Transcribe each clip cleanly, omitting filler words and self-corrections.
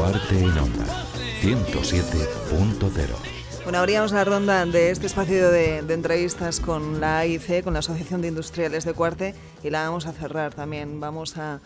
Duarte en Onda, 107.0. Bueno, abríamos la ronda de este espacio de entrevistas con la AIC, con la Asociación de Industriales de Cuarte, y la vamos a cerrar también. Vamos a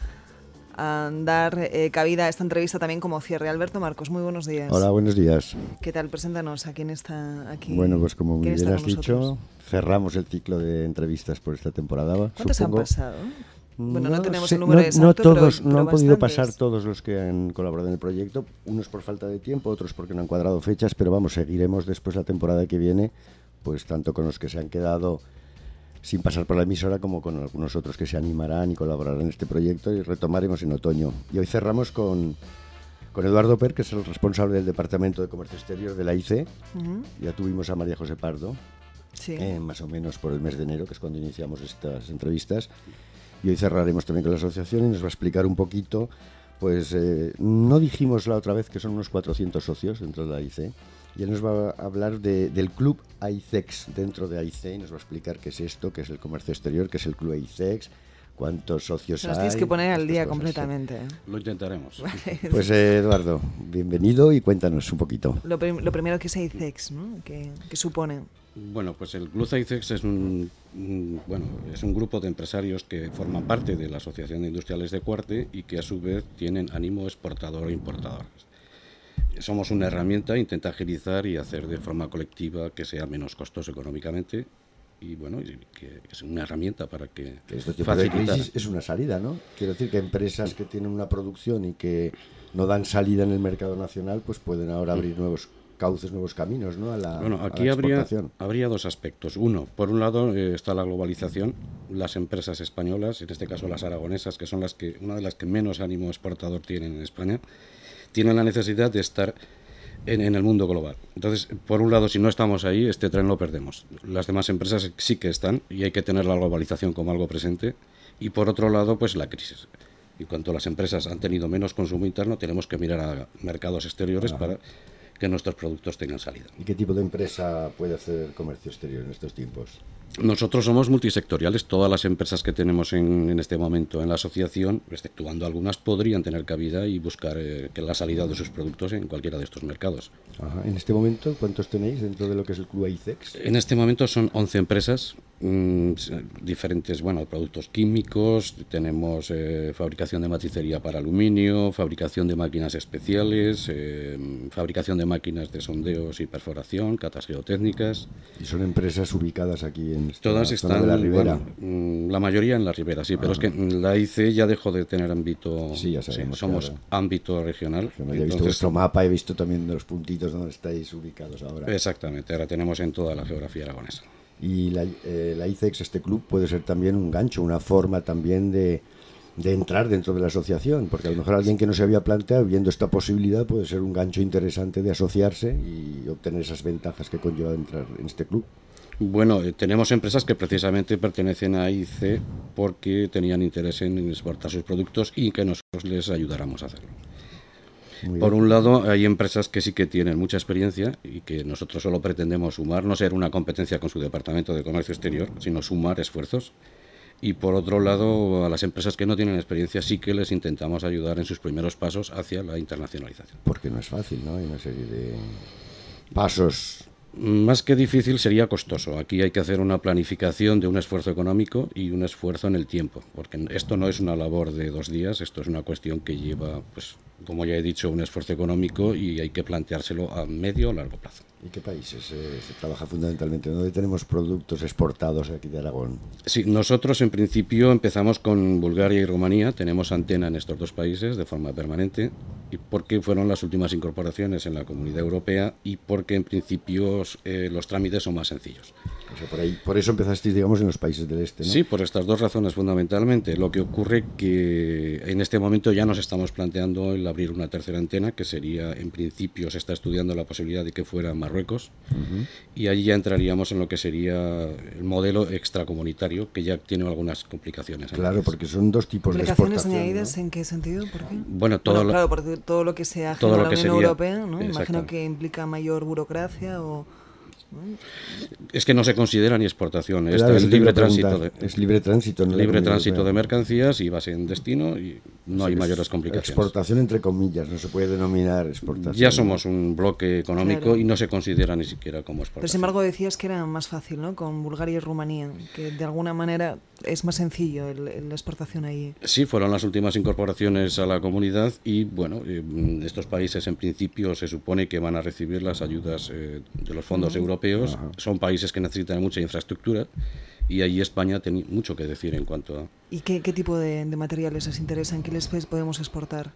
dar cabida a esta entrevista también como cierre. Alberto Marcos, muy buenos días. Hola, buenos días. ¿Qué tal? Preséntanos a quién está aquí. Bueno, pues como muy bien has dicho, nosotros? Cerramos el ciclo de entrevistas por esta temporada. ¿Cuántos han pasado? Bueno, no tenemos sé, el número exacto, no todos, pero no han podido bastantes. pasar todos los que han colaborado en el proyecto, unos por falta de tiempo, otros porque no han cuadrado fechas, pero vamos, seguiremos después la temporada que viene, pues tanto con los que se han quedado sin pasar por la emisora como con algunos otros que se animarán y colaborarán en este proyecto, y retomaremos en otoño. Y hoy cerramos con Eduardo Per, que es el responsable del Departamento de Comercio Exterior de la AIC. Ya tuvimos a María José Pardo, sí. Más o menos por el mes de enero, que es cuando iniciamos estas entrevistas. Y hoy cerraremos también con la asociación y nos va a explicar un poquito, pues no dijimos la otra vez que son unos 400 socios dentro de la AIC, y él nos va a hablar del club AICEX dentro de AIC, y nos va a explicar qué es esto, qué es el comercio exterior, qué es el club AICEX, cuántos socios hay. Nos tienes que poner al día cosas, completamente. sí. Lo intentaremos. Vale. Pues Eduardo, bienvenido y cuéntanos un poquito. Lo primero que es AICEX, ¿no? ¿Qué supone? Bueno, pues el Club AICEX es un grupo de empresarios que forman parte de la Asociación de Industriales de Cuarte y que a su vez tienen ánimo exportador e importador. Somos una herramienta, intenta agilizar y hacer de forma colectiva que sea menos costoso económicamente, y bueno, que es una herramienta para que este tipo de crisis es una salida, ¿no? Quiero decir que empresas que tienen una producción y que no dan salida en el mercado nacional, pues pueden ahora abrir nuevos cauces, nuevos caminos, ¿no? Aquí habría dos aspectos. Uno, por un lado está la globalización. Las empresas españolas, en este caso las aragonesas, que son una de las que menos ánimo exportador tienen en España, tienen la necesidad de estar en el mundo global. Entonces, por un lado, si no estamos ahí, este tren lo perdemos. Las demás empresas sí que están, y hay que tener la globalización como algo presente. Y por otro lado, pues la crisis. Y cuanto las empresas han tenido menos consumo interno, tenemos que mirar a mercados exteriores para que nuestros productos tengan salida. ¿Y qué tipo de empresa puede hacer comercio exterior en estos tiempos? Nosotros somos multisectoriales. Todas las empresas que tenemos en este momento en la asociación, exceptuando algunas, podrían tener cabida y buscar que la salida de sus productos en cualquiera de estos mercados. Ajá. En este momento, ¿cuántos tenéis dentro de lo que es el Club AICEX? En este momento son 11 empresas, diferentes, productos químicos, tenemos fabricación de matricería para aluminio, fabricación de máquinas especiales, fabricación de máquinas de sondeos y perforación, catas geotécnicas. ¿Y son empresas ubicadas aquí en Todas zona están de la Ribera? La mayoría en la Ribera, sí, pero es que la AIC ya dejó de tener ámbito. Sí, ya sabemos, somos claro. Ámbito regional. Yo he visto vuestro mapa, he visto también los puntitos donde estáis ubicados ahora. Exactamente, ahora tenemos en toda la geografía aragonesa. Y la AICEX, este club, puede ser también un gancho, una forma también de entrar dentro de la asociación, porque a lo mejor alguien que no se había planteado, viendo esta posibilidad, puede ser un gancho interesante de asociarse y obtener esas ventajas que conlleva entrar en este club. Bueno, tenemos empresas que precisamente pertenecen a AIC porque tenían interés en exportar sus productos y que nosotros les ayudáramos a hacerlo. Por un lado, hay empresas que sí que tienen mucha experiencia y que nosotros solo pretendemos sumar, no ser una competencia con su departamento de comercio exterior, sino sumar esfuerzos. Y por otro lado, a las empresas que no tienen experiencia sí que les intentamos ayudar en sus primeros pasos hacia la internacionalización. Porque no es fácil, ¿no? Hay una serie de pasos. Más que difícil, sería costoso. Aquí hay que hacer una planificación de un esfuerzo económico y un esfuerzo en el tiempo, porque esto no es una labor de 2 días, esto es una cuestión que lleva, pues, como ya he dicho, un esfuerzo económico y hay que planteárselo a medio o largo plazo. ¿Y qué países se trabaja fundamentalmente? ¿Dónde tenemos productos exportados aquí de Aragón? Sí, nosotros en principio empezamos con Bulgaria y Rumanía, tenemos antena en estos 2 países de forma permanente, y porque fueron las últimas incorporaciones en la Comunidad Europea y porque en principio los trámites son más sencillos. O sea, por eso empezasteis, digamos, en los países del este, ¿no? Sí, por estas 2 razones fundamentalmente. Lo que ocurre que en este momento ya nos estamos planteando el abrir una tercera antena, que sería, en principio, se está estudiando la posibilidad de que fuera Marruecos, y allí ya entraríamos en lo que sería el modelo extracomunitario, que ya tiene algunas complicaciones. Claro, porque son 2 tipos de exportación. ¿Complicaciones añadidas, ¿no? ¿En qué sentido? ¿Por qué? Bueno, claro, porque todo lo que sea ajeno a la Unión Europea, ¿no? Imagino que implica mayor burocracia o... Es que no se considera ni exportación, Claro, es libre tránsito. Es libre tránsito, ¿no? Libre tránsito de mercancías y vas en destino y no hay mayores complicaciones. Exportación entre comillas, no se puede denominar exportación. Ya somos un bloque económico y no se considera ni siquiera como exportación. Pero sin embargo decías que era más fácil, ¿no? Con Bulgaria y Rumanía, que de alguna manera es más sencillo la exportación ahí. Sí, fueron las últimas incorporaciones a la comunidad y bueno, estos países en principio se supone que van a recibir las ayudas de los fondos europeos. Ajá. Son países que necesitan mucha infraestructura y ahí España tiene mucho que decir en cuanto a... ¿Y qué tipo de materiales les interesan? ¿Qué les podemos exportar?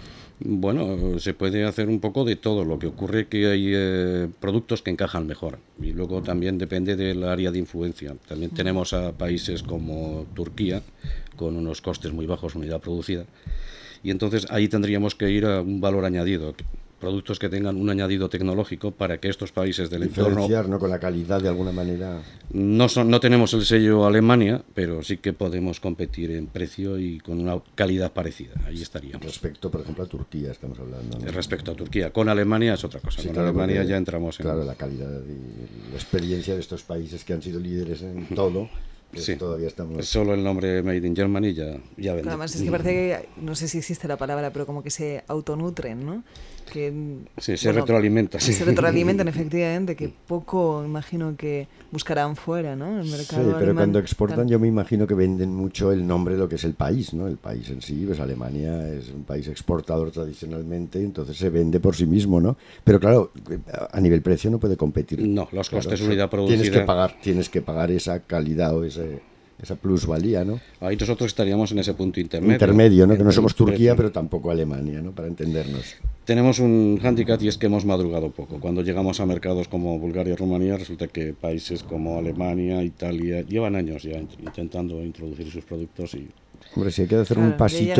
Bueno, se puede hacer un poco de todo. Lo que ocurre que hay productos que encajan mejor y luego también depende del área de influencia. También tenemos a países como Turquía con unos costes muy bajos unidad producida y entonces ahí tendríamos que ir a un valor añadido, productos que tengan un añadido tecnológico para que estos países del entorno... ¿no? Con la calidad de alguna manera. No tenemos el sello Alemania, pero sí que podemos competir en precio y con una calidad parecida. Ahí estaríamos. Respecto, por ejemplo, a Turquía estamos hablando, ¿no? Respecto a Turquía. Con Alemania es otra cosa. Sí, con claro, Alemania ya entramos en... Claro, la calidad y la experiencia de estos países que han sido líderes en todo... Sí, todavía estamos... solo el nombre Made in Germany ya vende. Además es que parece que, no sé si existe la palabra, pero como que se autonutren, ¿no? Que, sí, se retroalimentan. Sí. Se retroalimentan, efectivamente, que poco imagino que buscarán fuera, ¿no? El mercado sí, pero alemán, cuando exportan yo me imagino que venden mucho el nombre de lo que es el país, ¿no? El país en sí, pues Alemania es un país exportador tradicionalmente, entonces se vende por sí mismo, ¿no? Pero claro, a nivel precio no puede competir. No, los costes de unidad producida... Tienes que pagar esa calidad o esa plusvalía, ¿no? Ahí nosotros estaríamos en ese punto intermedio. Intermedio, ¿no? Que no somos Turquía, pero tampoco Alemania, ¿no? Para entendernos. Tenemos un hándicap y es que hemos madrugado poco. Cuando llegamos a mercados como Bulgaria y Rumanía, resulta que países como Alemania, Italia, llevan años ya intentando introducir sus productos y... Hombre, si hay que hacer un pasito,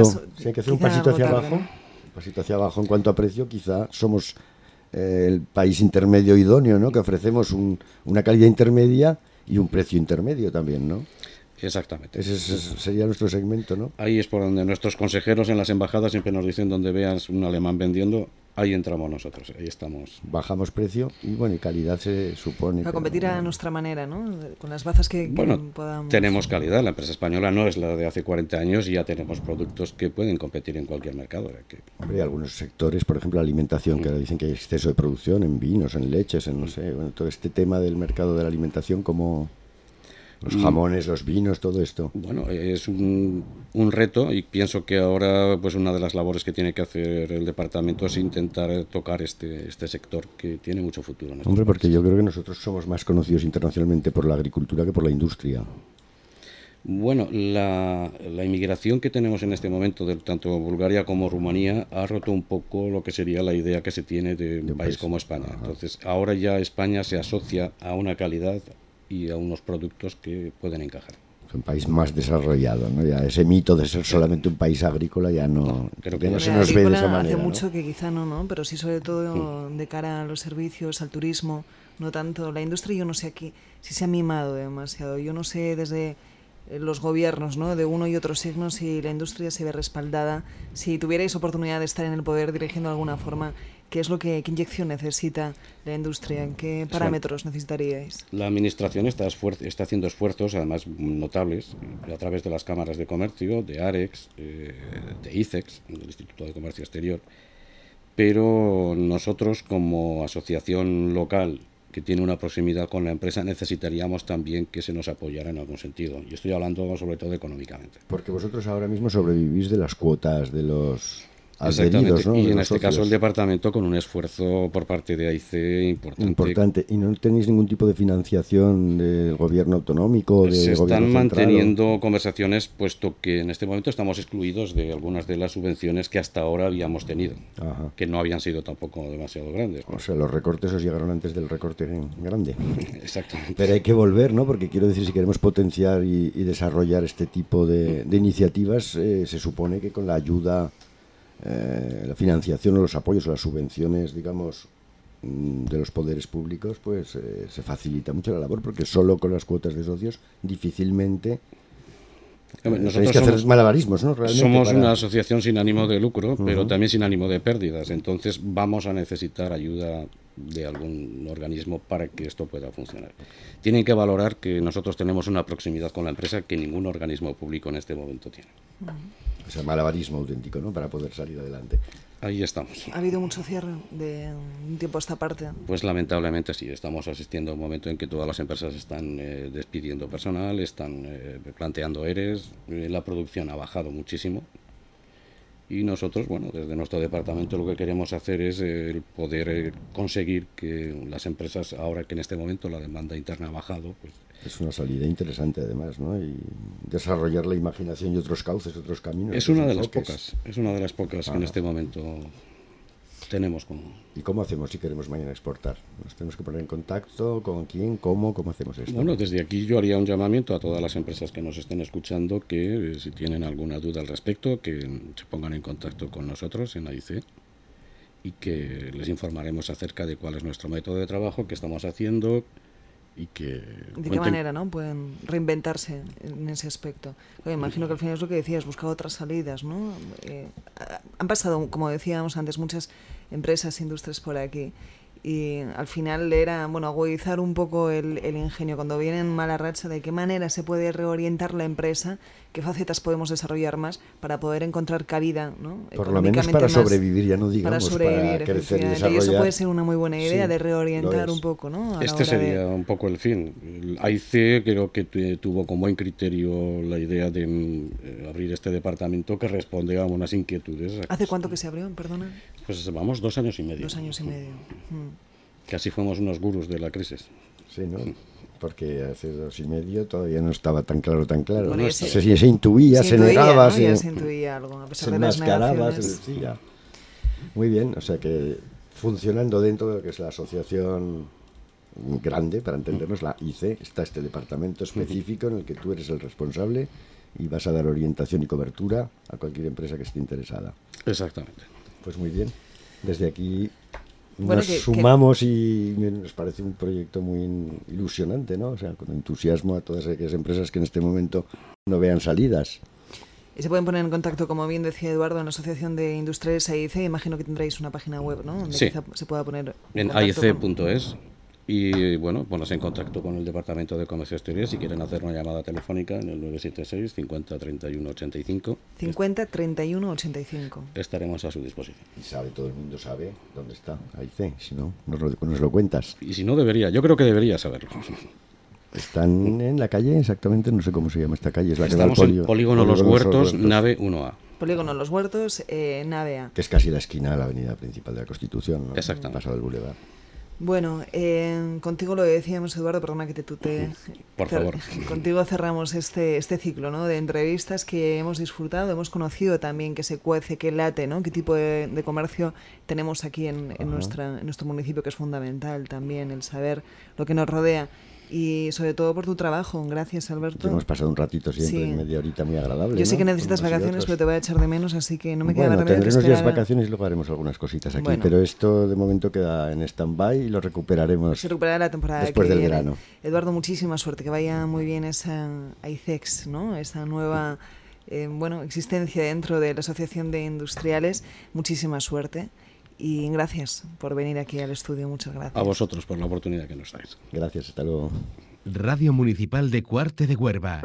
hacia abajo en cuanto a precio, quizá somos el país intermedio idóneo, ¿no? Que ofrecemos una calidad intermedia y un precio intermedio también, ¿no? Exactamente. Ese sería nuestro segmento, ¿no? Ahí es por donde nuestros consejeros en las embajadas siempre nos dicen, donde veas un alemán vendiendo, ahí entramos nosotros, ahí estamos. Bajamos precio y bueno, y calidad se supone. Para competir a nuestra manera, ¿no? Con las bazas que podamos... Tenemos calidad, la empresa española no es la de hace 40 años y ya tenemos productos que pueden competir en cualquier mercado. Hombre, hay algunos sectores, por ejemplo, la alimentación, que ahora dicen que hay exceso de producción en vinos, en leches, en no sé, bueno, todo este tema del mercado de la alimentación, como... Los jamones, los vinos, todo esto. Bueno, es un reto y pienso que ahora pues una de las labores que tiene que hacer el departamento es intentar tocar este sector que tiene mucho futuro. Hombre, porque yo creo que nosotros somos más conocidos internacionalmente por la agricultura que por la industria. Bueno, la inmigración que tenemos en este momento de tanto Bulgaria como Rumanía ha roto un poco lo que sería la idea que se tiene de un país como España. Ajá. Entonces, ahora ya España se asocia a una calidad y a unos productos que pueden encajar. Es un país más desarrollado, ¿no? Ya ese mito de ser solamente un país agrícola ya no, creo que no se nos ve de esa manera. Hace mucho que quizá no, pero sí sobre todo de cara a los servicios, al turismo, no tanto. La industria yo no sé aquí si se ha mimado demasiado. Yo no sé desde los gobiernos, ¿no? De uno y otro signo si la industria se ve respaldada. Si tuvierais oportunidad de estar en el poder dirigiendo de alguna forma, ¿qué inyección necesita la industria? ¿Qué parámetros necesitaríais? La administración está haciendo esfuerzos, además notables, a través de las cámaras de comercio, de AREX, de ICEX, del Instituto de Comercio Exterior, pero nosotros como asociación local que tiene una proximidad con la empresa, necesitaríamos también que se nos apoyara en algún sentido. Y estoy hablando sobre todo económicamente. Porque vosotros ahora mismo sobrevivís de las cuotas de los... Exactamente, ¿no? Y en este caso el departamento con un esfuerzo por parte de AIC importante. ¿Y no tenéis ningún tipo de financiación del gobierno autonómico? Se están manteniendo conversaciones, puesto que en este momento estamos excluidos de algunas de las subvenciones que hasta ahora habíamos tenido. Ajá. Que no habían sido tampoco demasiado grandes. O sea, los recortes os llegaron antes del recorte grande. Exactamente. Pero hay que volver, ¿no? Porque quiero decir, si queremos potenciar y desarrollar este tipo de iniciativas, se supone que con la ayuda... la financiación o los apoyos o las subvenciones, digamos, de los poderes públicos, pues se facilita mucho la labor, porque solo con las cuotas de socios difícilmente Nosotros que hacer malabarismos, ¿no? Realmente somos una asociación sin ánimo de lucro, pero también sin ánimo de pérdidas. Entonces vamos a necesitar ayuda de algún organismo para que esto pueda funcionar. Tienen que valorar que nosotros tenemos una proximidad con la empresa que ningún organismo público en este momento tiene. O sea, malabarismo auténtico, ¿no? Para poder salir adelante. Ahí estamos. ¿Ha habido mucho cierre de un tiempo a esta parte? Pues lamentablemente sí, estamos asistiendo a un momento en que todas las empresas están despidiendo personal, están planteando ERES, la producción ha bajado muchísimo y nosotros, bueno, desde nuestro departamento lo que queremos hacer es el poder conseguir que las empresas, ahora que en este momento la demanda interna ha bajado, pues es una salida interesante además, ¿no? Y desarrollar la imaginación y otros cauces, otros caminos. Es una de las pocas que en este momento tenemos como... ¿Y cómo hacemos si queremos mañana exportar? ¿Nos tenemos que poner en contacto? ¿Con quién? ¿Cómo hacemos esto? Bueno, desde aquí yo haría un llamamiento a todas las empresas que nos estén escuchando que si tienen alguna duda al respecto, que se pongan en contacto con nosotros en AIC y que les informaremos acerca de cuál es nuestro método de trabajo, qué estamos haciendo y que... ¿De qué manera, no? Pueden reinventarse en ese aspecto. Oye, imagino que al final es lo que decías, buscar otras salidas, ¿no? Han pasado, como decíamos antes, muchas empresas, industrias por aquí y al final era, bueno, agudizar un poco el ingenio cuando viene en mala racha, de qué manera se puede reorientar la empresa, qué facetas podemos desarrollar más para poder encontrar cabida, ¿no? Por lo menos para sobrevivir, ya no digamos para sobrevivir, para crecer y desarrollar. Y eso puede ser una muy buena idea, sí, de reorientar un poco, ¿no? Este sería un poco el fin. El AIC creo que tuvo con buen criterio la idea de abrir este departamento que responde a unas inquietudes. ¿Hace cuánto que se abrió, perdona? Pues vamos 2 años y medio. 2 años y medio. Casi fuimos unos gurús de la crisis. Sí, ¿no? Porque hace 2 y medio todavía no estaba tan claro. Bueno, ¿no? Se intuía, se negaba, ¿no? Ya se intuía algo, a pesar de las enmascaraba, se decía. Muy bien, o sea que funcionando dentro de lo que es la asociación grande, para entendernos, la IC, está este departamento específico en el que tú eres el responsable y vas a dar orientación y cobertura a cualquier empresa que esté interesada. Exactamente. Pues muy bien. Desde aquí nos sumamos y nos parece un proyecto muy ilusionante, ¿no? O sea, con entusiasmo a todas aquellas empresas que en este momento no vean salidas. Y se pueden poner en contacto, como bien decía Eduardo, en la Asociación de Industriales AIC. Imagino que tendréis una página web, ¿no? Donde sí, quizá se pueda poner en aic.es. Y bueno, ponerse en contacto con el Departamento de Comercio Exterior si quieren hacer una llamada telefónica en el 976 50 31 85. 50 31 85. Estaremos a su disposición. Y todo el mundo sabe dónde está AIC, si no, nos lo cuentas. Y si no, yo creo que debería saberlo. Están en la calle, exactamente, no sé cómo se llama esta calle. Es la Estamos en Polígono Los Huertos, nave 1A. Polígono Los Huertos, nave A. Que es casi la esquina de la avenida principal de la Constitución, ¿no? Exactamente. Pasado del Boulevard. Bueno, contigo lo decíamos, Eduardo, perdona que te tutee. Por favor. Contigo cerramos este ciclo, ¿no? De entrevistas que hemos disfrutado, hemos conocido también que se cuece, que late, ¿no? Qué tipo de comercio tenemos aquí en nuestro municipio, que es fundamental también el saber lo que nos rodea. Y sobre todo por tu trabajo. Gracias, Alberto. Hemos pasado un ratito siempre, media horita muy agradable. Yo sé que necesitas vacaciones, pero te voy a echar de menos, así que no me queda más remedio que esperar. Tendremos días vacaciones y luego haremos algunas cositas aquí, pero esto de momento queda en stand-by y lo recuperaremos. Se recuperará la temporada después del viene. verano. Eduardo, muchísima suerte, que vaya muy bien esa AICEX, ¿no? Esa nueva existencia dentro de la Asociación de Industriales. Muchísima suerte. Y gracias por venir aquí al estudio, muchas gracias. A vosotros por la oportunidad que nos dais. Gracias, hasta luego. Radio Municipal de Cuarte de Huerva,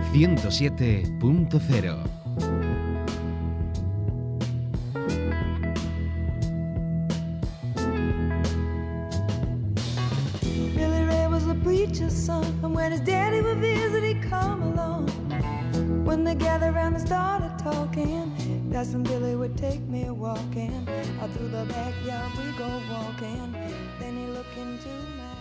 107.0. Billy Ray was a preacher's son, and when his daddy would visit, he'd come along. When they gathered around and started talking, that's when Billy would take me walking. Out through the backyard we go walking. Then he looked into my